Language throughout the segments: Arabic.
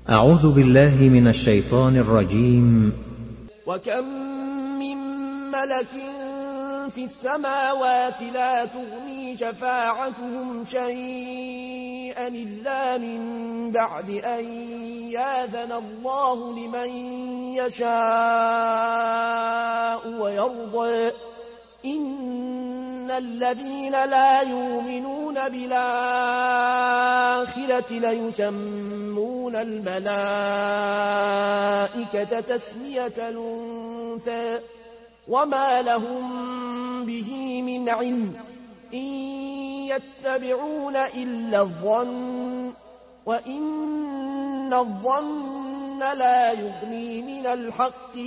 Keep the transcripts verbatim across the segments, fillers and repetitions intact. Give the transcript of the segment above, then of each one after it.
أعوذ بالله من الشيطان الرجيم. وكم من ملك في السماوات لا تغني شفاعتهم شيئا إلا من بعد أن يأذن الله لمن يشاء ويرضى. إن الذين لا يؤمنون بالآخرة ليسمون الملائكة تسمية الأنثى وما لهم به من علم إن يتبعون إلا الظن وإن الظن لا يغني من الحق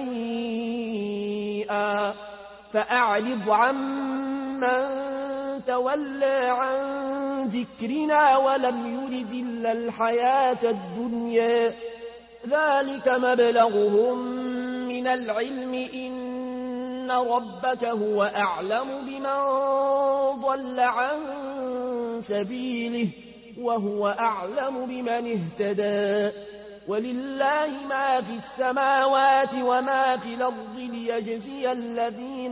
شيئا. فأعرض عمن تولى عن ذكرنا ولم يرد إلا الحياة الدنيا ذلك مبلغهم من العلم إن ربك هو أعلم بمن ضل عن سبيله وهو أعلم بمن اهتدى. ولله ما في السماوات وما في الأرض ليجزي الذين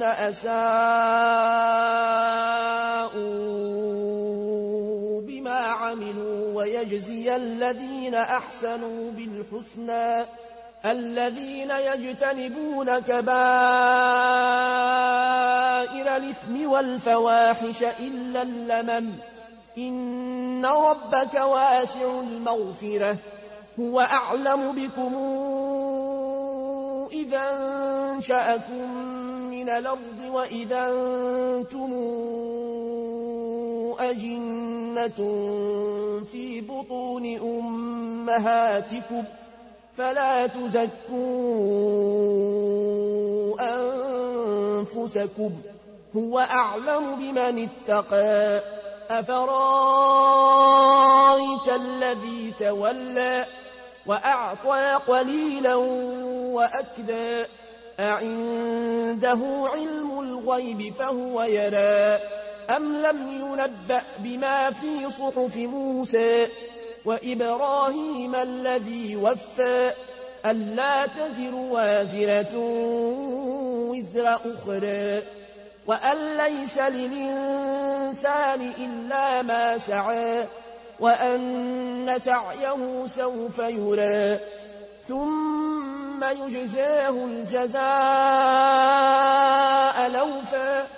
أساءوا بما عملوا ويجزي الذين أحسنوا بالحسنى الذين يجتنبون كبائر الإثم والفواحش إلا اللمم إن ربك واسع المغفرة هو أعلم بكم إذا انشأكم من الأرض وإذا أنتم أجنة في بطون أمهاتكم فلا تزكوا أنفسكم هو أعلم بمن اتقى. أفرايت الذي تولى وأعطى قليلا وأكدى أعنده علم الغيب فهو يرى أم لم ينبأ بما في صحف موسى وإبراهيم الذي وفى ألا تزر وازرة وزر أخرى وأن ليس للإنسان إلا ما سعى وأن سعيه سوف يرى ثم يجزاه الجزاء الأوفى